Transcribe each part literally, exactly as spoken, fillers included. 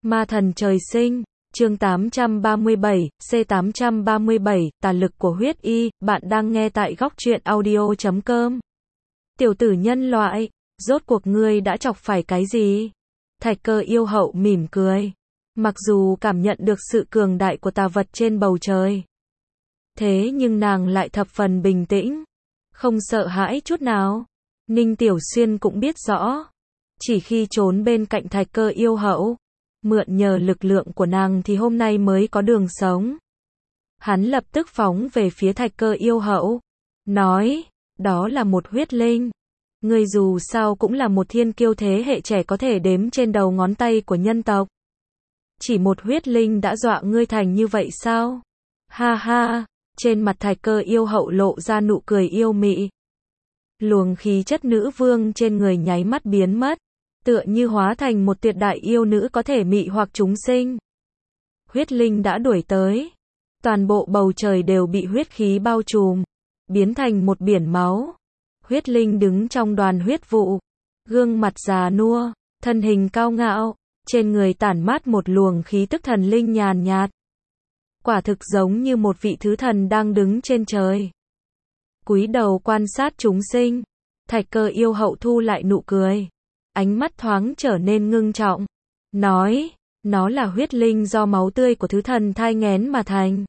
Ma thần trời sinh, chương tám trăm ba mươi bảy, C tám trăm ba mươi bảy, tà lực của huyết y, bạn đang nghe tại góc truyện audio chấm com. Tiểu tử nhân loại, rốt cuộc ngươi đã chọc phải cái gì? Thạch Cơ yêu hậu mỉm cười. Mặc dù cảm nhận được sự cường đại của tà vật trên bầu trời, thế nhưng nàng lại thập phần bình tĩnh, không sợ hãi chút nào. Ninh Tiểu Xuyên cũng biết rõ, chỉ khi trốn bên cạnh Thạch Cơ yêu hậu, mượn nhờ lực lượng của nàng thì hôm nay mới có đường sống. Hắn lập tức phóng về phía Thạch Cơ yêu hậu, nói, đó là một huyết linh. Ngươi dù sao cũng là một thiên kiêu thế hệ trẻ có thể đếm trên đầu ngón tay của nhân tộc. Chỉ một huyết linh đã dọa ngươi thành như vậy sao? Ha ha, trên mặt Thạch Cơ yêu hậu lộ ra nụ cười yêu mị. Luồng khí chất nữ vương trên người nháy mắt biến mất, tựa như hóa thành một tuyệt đại yêu nữ có thể mị hoặc chúng sinh. Huyết linh đã đuổi tới, toàn bộ bầu trời đều bị huyết khí bao trùm, biến thành một biển máu. Huyết linh đứng trong đoàn huyết vụ, gương mặt già nua, thân hình cao ngạo, trên người tản mát một luồng khí tức thần linh nhàn nhạt. Quả thực giống như một vị thứ thần đang đứng trên trời, cúi đầu quan sát chúng sinh. Thạch Cơ yêu hậu thu lại nụ cười, ánh mắt thoáng trở nên ngưng trọng, nói, nó là huyết linh do máu tươi của thứ thần thai nghén mà thành.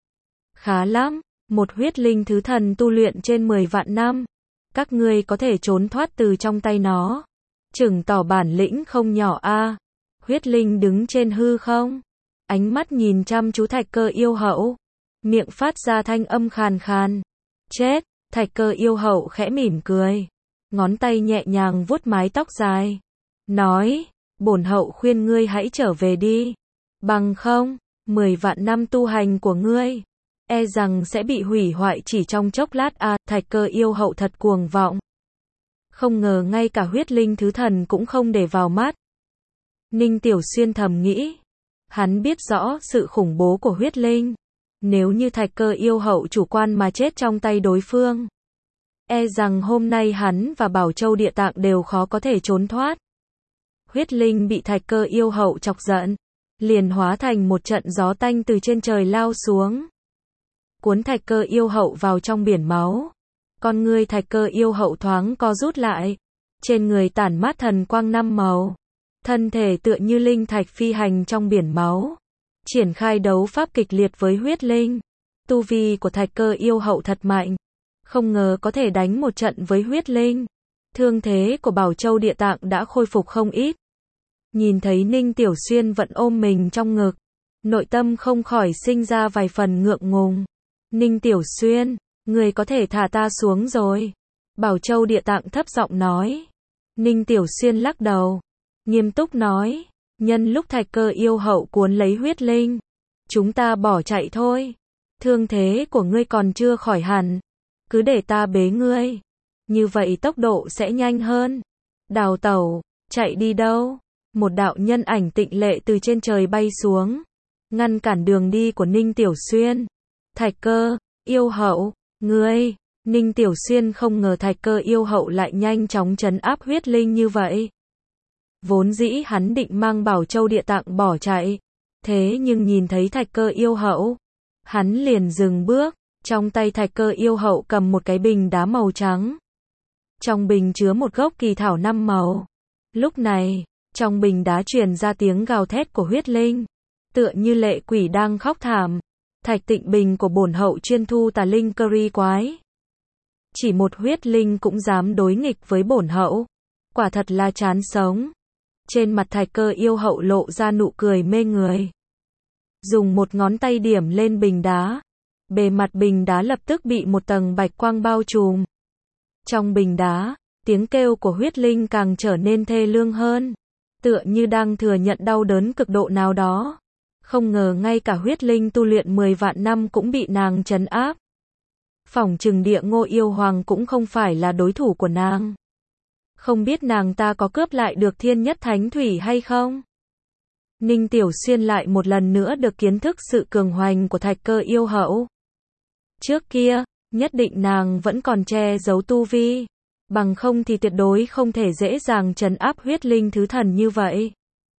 Khá lắm, một huyết linh thứ thần tu luyện trên mười vạn năm, các ngươi có thể trốn thoát từ trong tay nó, chừng tỏ bản lĩnh không nhỏ a. À. Huyết linh đứng trên hư không, ánh mắt nhìn chăm chú Thạch Cơ yêu hậu, miệng phát ra thanh âm khàn khàn. Chết, Thạch Cơ yêu hậu khẽ mỉm cười, ngón tay nhẹ nhàng vuốt mái tóc dài, nói, bổn hậu khuyên ngươi hãy trở về đi, bằng không, mười vạn năm tu hành của ngươi, e rằng sẽ bị hủy hoại chỉ trong chốc lát a. À, Thạch Cơ yêu hậu thật cuồng vọng. Không ngờ ngay cả huyết linh thứ thần cũng không để vào mắt. Ninh Tiểu Xuyên thầm nghĩ, hắn biết rõ sự khủng bố của huyết linh. Nếu như Thạch Cơ yêu hậu chủ quan mà chết trong tay đối phương, e rằng hôm nay hắn và Bảo Châu Địa Tạng đều khó có thể trốn thoát. Huyết linh bị Thạch Cơ yêu hậu chọc giận, liền hóa thành một trận gió tanh từ trên trời lao xuống, cuốn Thạch Cơ yêu hậu vào trong biển máu. Con ngươi Thạch Cơ yêu hậu thoáng co rút lại, trên người tản mát thần quang năm màu, thân thể tựa như linh thạch phi hành trong biển máu, triển khai đấu pháp kịch liệt với huyết linh. Tu vi của Thạch Cơ yêu hậu thật mạnh, không ngờ có thể đánh một trận với huyết linh. Thương thế của Bảo Châu Địa Tạng đã khôi phục không ít. Nhìn thấy Ninh Tiểu Xuyên vẫn ôm mình trong ngực, nội tâm không khỏi sinh ra vài phần ngượng ngùng. Ninh Tiểu Xuyên, người có thể thả ta xuống rồi. Bảo Châu Địa Tạng thấp giọng nói. Ninh Tiểu Xuyên lắc đầu, nghiêm túc nói, nhân lúc Thạch Cơ yêu hậu cuốn lấy huyết linh, chúng ta bỏ chạy thôi. Thương thế của ngươi còn chưa khỏi hẳn, cứ để ta bế ngươi, như vậy tốc độ sẽ nhanh hơn. Đào tẩu, chạy đi đâu? Một đạo nhân ảnh tịnh lệ từ trên trời bay xuống, ngăn cản đường đi của Ninh Tiểu Xuyên. Thạch Cơ yêu hậu, ngươi. Ninh Tiểu Xuyên không ngờ Thạch Cơ yêu hậu lại nhanh chóng trấn áp huyết linh như vậy. Vốn dĩ hắn định mang Bảo Châu Địa Tạng bỏ chạy, thế nhưng nhìn thấy Thạch Cơ yêu hậu, hắn liền dừng bước. Trong tay Thạch Cơ yêu hậu cầm một cái bình đá màu trắng, trong bình chứa một gốc kỳ thảo năm màu. Lúc này, trong bình đá truyền ra tiếng gào thét của huyết linh, tựa như lệ quỷ đang khóc thảm. Thạch Tịnh Bình của bổn hậu chuyên thu tà linh curry quái, chỉ một huyết linh cũng dám đối nghịch với bổn hậu, quả thật là chán sống. Trên mặt Thạch Cơ yêu hậu lộ ra nụ cười mê người, dùng một ngón tay điểm lên bình đá, bề mặt bình đá lập tức bị một tầng bạch quang bao trùm. Trong bình đá, tiếng kêu của huyết linh càng trở nên thê lương hơn, tựa như đang thừa nhận đau đớn cực độ nào đó. Không ngờ ngay cả huyết linh tu luyện mười vạn năm cũng bị nàng trấn áp. Phỏng chừng Địa Ngô yêu hoàng cũng không phải là đối thủ của nàng. Không biết nàng ta có cướp lại được thiên nhất thánh thủy hay không? Ninh Tiểu Xuyên lại một lần nữa được kiến thức sự cường hoành của Thạch Cơ yêu hậu. Trước kia, nhất định nàng vẫn còn che giấu tu vi, bằng không thì tuyệt đối không thể dễ dàng trấn áp huyết linh thứ thần như vậy.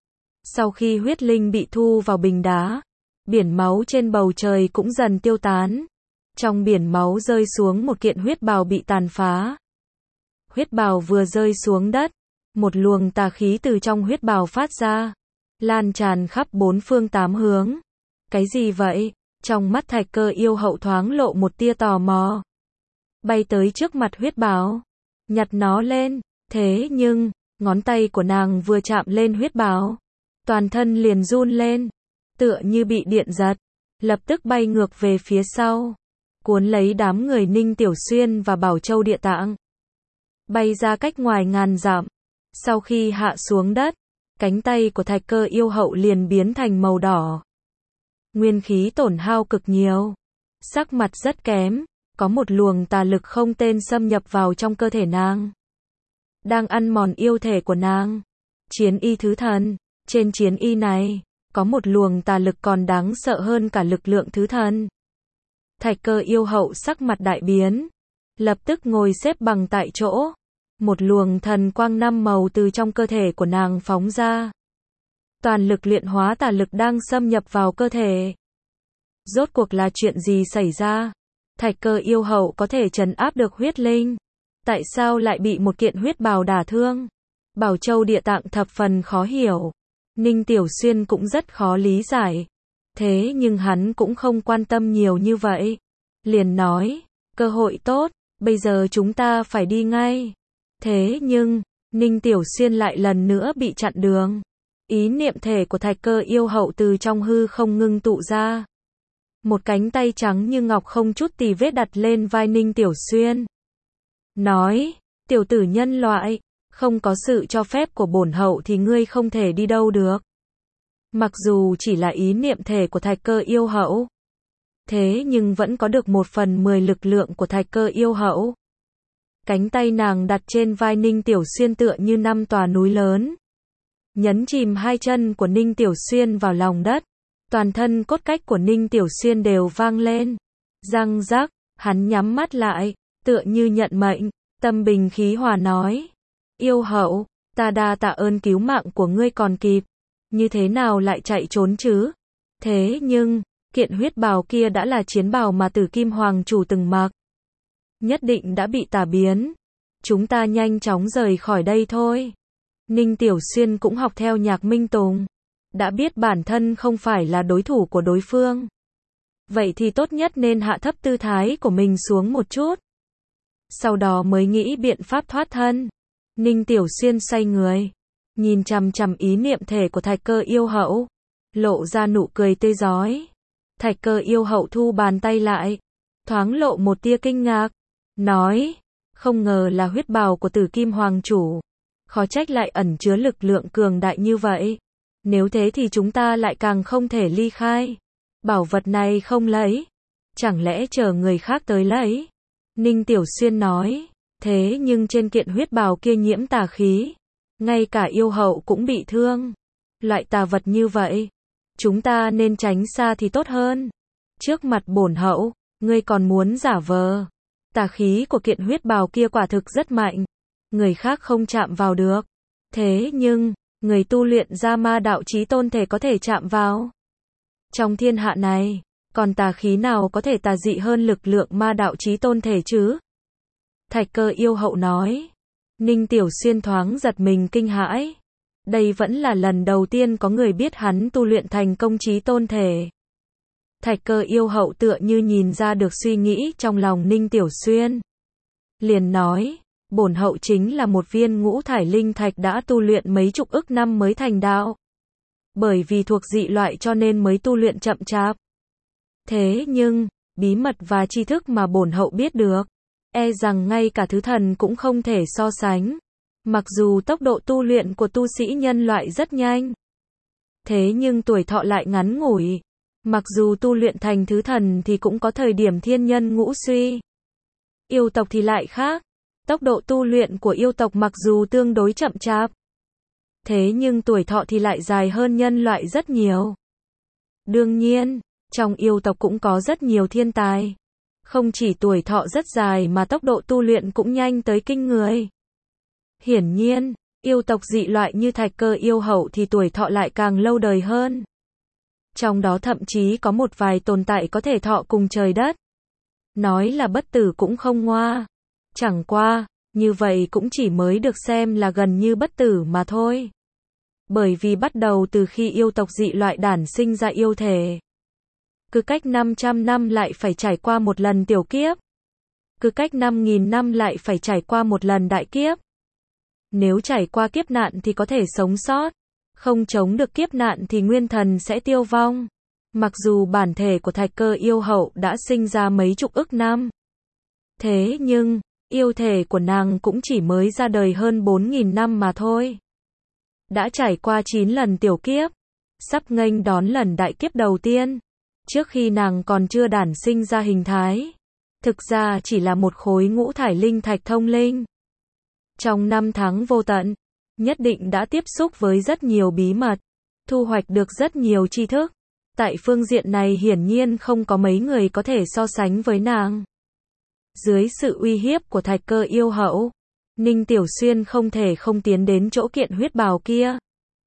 Sau khi huyết linh bị thu vào bình đá, biển máu trên bầu trời cũng dần tiêu tán. Trong biển máu rơi xuống một kiện huyết bào bị tàn phá. Huyết bào vừa rơi xuống đất, một luồng tà khí từ trong huyết bào phát ra, lan tràn khắp bốn phương tám hướng. Cái gì vậy? Trong mắt Thạch Cơ yêu hậu thoáng lộ một tia tò mò. Bay tới trước mặt huyết bào, nhặt nó lên, thế nhưng, ngón tay của nàng vừa chạm lên huyết bào, toàn thân liền run lên, tựa như bị điện giật, lập tức bay ngược về phía sau, cuốn lấy đám người Ninh Tiểu Xuyên và Bảo Châu Địa Tạng, bay ra cách ngoài ngàn dặm. Sau khi hạ xuống đất, cánh tay của Thạch Cơ yêu hậu liền biến thành màu đỏ. Nguyên khí tổn hao cực nhiều, sắc mặt rất kém, có một luồng tà lực không tên xâm nhập vào trong cơ thể nàng, đang ăn mòn yêu thể của nàng. Chiến y thứ thần, trên chiến y này, có một luồng tà lực còn đáng sợ hơn cả lực lượng thứ thần. Thạch Cơ yêu hậu sắc mặt đại biến, lập tức ngồi xếp bằng tại chỗ. Một luồng thần quang năm màu từ trong cơ thể của nàng phóng ra. Toàn lực luyện hóa tà lực đang xâm nhập vào cơ thể. Rốt cuộc là chuyện gì xảy ra? Thạch Cơ yêu hậu có thể trấn áp được huyết linh, tại sao lại bị một kiện huyết bào đả thương? Bảo Châu Địa Tạng thập phần khó hiểu. Ninh Tiểu Xuyên cũng rất khó lý giải. Thế nhưng hắn cũng không quan tâm nhiều như vậy. Liền nói, cơ hội tốt, bây giờ chúng ta phải đi ngay. Thế nhưng, Ninh Tiểu Xuyên lại lần nữa bị chặn đường. Ý niệm thể của Thạch Cơ yêu hậu từ trong hư không ngưng tụ ra. Một cánh tay trắng như ngọc không chút tì vết đặt lên vai Ninh Tiểu Xuyên. Nói, tiểu tử nhân loại, không có sự cho phép của bổn hậu thì ngươi không thể đi đâu được. Mặc dù chỉ là ý niệm thể của Thạch Cơ yêu hậu, thế nhưng vẫn có được một phần mười lực lượng của Thạch Cơ yêu hậu. Cánh tay nàng đặt trên vai Ninh Tiểu Xuyên tựa như năm tòa núi lớn. Nhấn chìm hai chân của Ninh Tiểu Xuyên vào lòng đất. Toàn thân cốt cách của Ninh Tiểu Xuyên đều vang lên. Răng rắc, hắn nhắm mắt lại, tựa như nhận mệnh, tâm bình khí hòa nói. Yêu hậu, ta đa tạ ơn cứu mạng của ngươi còn kịp. Như thế nào lại chạy trốn chứ? Thế nhưng, kiện huyết bào kia đã là chiến bào mà Tử Kim Hoàng chủ từng mặc. Nhất định đã bị tà biến. Chúng ta nhanh chóng rời khỏi đây thôi. Ninh Tiểu Xuyên cũng học theo Nhạc Minh Tùng. Đã biết bản thân không phải là đối thủ của đối phương. Vậy thì tốt nhất nên hạ thấp tư thái của mình xuống một chút. Sau đó mới nghĩ biện pháp thoát thân. Ninh Tiểu Xuyên xoay người, nhìn chằm chằm ý niệm thể của Thạch Cơ yêu hậu, lộ ra nụ cười tươi rói. Thạch Cơ yêu hậu thu bàn tay lại, thoáng lộ một tia kinh ngạc, nói, không ngờ là huyết bào của Tử Kim Hoàng chủ, khó trách lại ẩn chứa lực lượng cường đại như vậy. Nếu thế thì chúng ta lại càng không thể ly khai. Bảo vật này không lấy, chẳng lẽ chờ người khác tới lấy? Ninh Tiểu Xuyên nói, thế nhưng trên kiện huyết bào kia nhiễm tà khí, ngay cả yêu hậu cũng bị thương. Loại tà vật như vậy, chúng ta nên tránh xa thì tốt hơn. Trước mặt bổn hậu, ngươi còn muốn giả vờ? Tà khí của kiện huyết bào kia quả thực rất mạnh, người khác không chạm vào được. Thế nhưng, người tu luyện ra ma đạo chí tôn thể có thể chạm vào. Trong thiên hạ này, còn tà khí nào có thể tà dị hơn lực lượng ma đạo chí tôn thể chứ? Thạch Cơ yêu hậu nói. Ninh Tiểu Xuyên thoáng giật mình kinh hãi. Đây vẫn là lần đầu tiên có người biết hắn tu luyện thành công chí tôn thể. Thạch Cơ yêu hậu tựa như nhìn ra được suy nghĩ trong lòng Ninh Tiểu Xuyên. Liền nói, bổn hậu chính là một viên ngũ thải linh thạch đã tu luyện mấy chục ức năm mới thành đạo. Bởi vì thuộc dị loại cho nên mới tu luyện chậm chạp. Thế nhưng, bí mật và tri thức mà bổn hậu biết được, e rằng ngay cả thứ thần cũng không thể so sánh. Mặc dù tốc độ tu luyện của tu sĩ nhân loại rất nhanh, thế nhưng tuổi thọ lại ngắn ngủi. Mặc dù tu luyện thành thứ thần thì cũng có thời điểm thiên nhân ngũ suy. Yêu tộc thì lại khác. Tốc độ tu luyện của yêu tộc mặc dù tương đối chậm chạp, thế nhưng tuổi thọ thì lại dài hơn nhân loại rất nhiều. Đương nhiên, trong yêu tộc cũng có rất nhiều thiên tài. Không chỉ tuổi thọ rất dài mà tốc độ tu luyện cũng nhanh tới kinh người. Hiển nhiên, Yêu tộc dị loại như Thạch Cơ yêu hậu thì tuổi thọ lại càng lâu đời hơn. Trong đó thậm chí có một vài tồn tại có thể thọ cùng trời đất. Nói là bất tử cũng không ngoa. Chẳng qua, như vậy cũng chỉ mới được xem là gần như bất tử mà thôi. Bởi vì bắt đầu từ khi yêu tộc dị loại đản sinh ra yêu thể, cứ cách năm trăm năm lại phải trải qua một lần tiểu kiếp. Cứ cách năm nghìn năm lại phải trải qua một lần đại kiếp. Nếu trải qua kiếp nạn thì có thể sống sót. Không chống được kiếp nạn thì nguyên thần sẽ tiêu vong. Mặc dù bản thể của Thạch Cơ yêu hậu đã sinh ra mấy chục ức năm. Thế nhưng, yêu thể của nàng cũng chỉ mới ra đời hơn bốn nghìn năm mà thôi. Đã trải qua chín lần tiểu kiếp. Sắp nghênh đón lần đại kiếp đầu tiên. Trước khi nàng còn chưa đản sinh ra hình thái. Thực ra chỉ là một khối ngũ thải linh thạch thông linh. Trong năm tháng vô tận, nhất định đã tiếp xúc với rất nhiều bí mật, thu hoạch được rất nhiều tri thức. Tại phương diện này hiển nhiên không có mấy người có thể so sánh với nàng. Dưới sự uy hiếp của Thạch Cơ yêu hậu, Ninh Tiểu Xuyên không thể không tiến đến chỗ kiện huyết bào kia.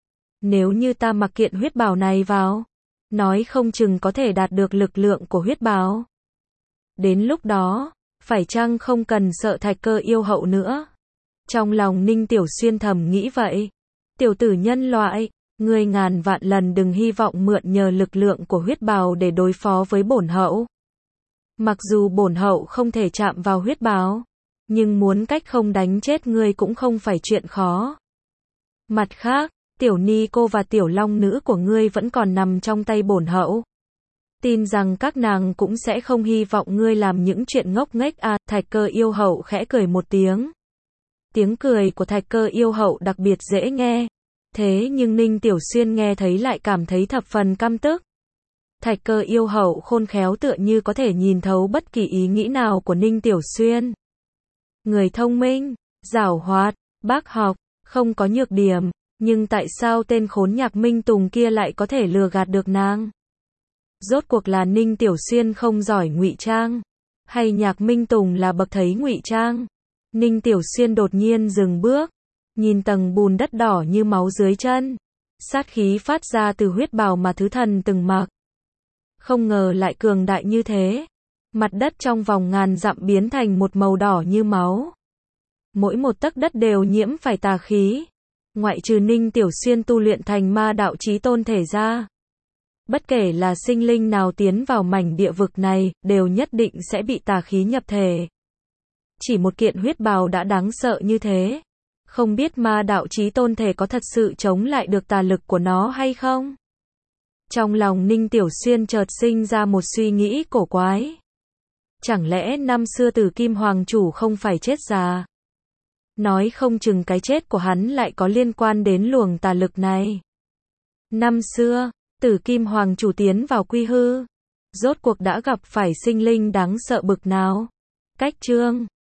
Nếu như ta mặc kiện huyết bào này vào, nói không chừng có thể đạt được lực lượng của huyết bào. Đến lúc đó, phải chăng không cần sợ Thạch Cơ yêu hậu nữa? Trong lòng Ninh Tiểu Xuyên thầm nghĩ vậy. Tiểu tử nhân loại, ngươi ngàn vạn lần đừng hy vọng mượn nhờ lực lượng của huyết bào để đối phó với bổn hậu. Mặc dù bổn hậu không thể chạm vào huyết bào, nhưng muốn cách không đánh chết ngươi cũng không phải chuyện khó. Mặt khác, tiểu ni cô và tiểu long nữ của ngươi vẫn còn nằm trong tay bổn hậu. Tin rằng các nàng cũng sẽ không hy vọng ngươi làm những chuyện ngốc nghếch à. Thạch Cơ yêu hậu khẽ cười một tiếng. Tiếng cười của Thạch Cơ yêu hậu đặc biệt dễ nghe. Thế nhưng Ninh Tiểu Xuyên nghe thấy lại cảm thấy thập phần căm tức. Thạch Cơ yêu hậu khôn khéo tựa như có thể nhìn thấu bất kỳ ý nghĩ nào của Ninh Tiểu Xuyên. Người thông minh, giảo hoạt, bác học, không có nhược điểm. Nhưng tại sao tên khốn Nhạc Minh Tùng kia lại có thể lừa gạt được nàng? Rốt cuộc là Ninh Tiểu Xuyên không giỏi ngụy trang, hay Nhạc Minh Tùng là bậc thầy ngụy trang? Ninh Tiểu Xuyên đột nhiên dừng bước, nhìn tầng bùn đất đỏ như máu dưới chân, sát khí phát ra từ huyết bào mà thứ thần từng mặc. Không ngờ lại cường đại như thế. Mặt đất trong vòng ngàn dặm biến thành một màu đỏ như máu. Mỗi một tấc đất đều nhiễm phải tà khí. Ngoại trừ Ninh Tiểu Xuyên tu luyện thành ma đạo chí tôn thể ra, bất kể là sinh linh nào tiến vào mảnh địa vực này, đều nhất định sẽ bị tà khí nhập thể. Chỉ một kiện huyết bào đã đáng sợ như thế. Không biết ma đạo chí tôn thể có thật sự chống lại được tà lực của nó hay không? Trong lòng Ninh Tiểu Xuyên chợt sinh ra một suy nghĩ cổ quái. Chẳng lẽ năm xưa Tử Kim Hoàng Chủ không phải chết già? Nói không chừng cái chết của hắn lại có liên quan đến luồng tà lực này. Năm xưa, Tử Kim Hoàng Chủ tiến vào quy hư, rốt cuộc đã gặp phải sinh linh đáng sợ bực nào? Cách chương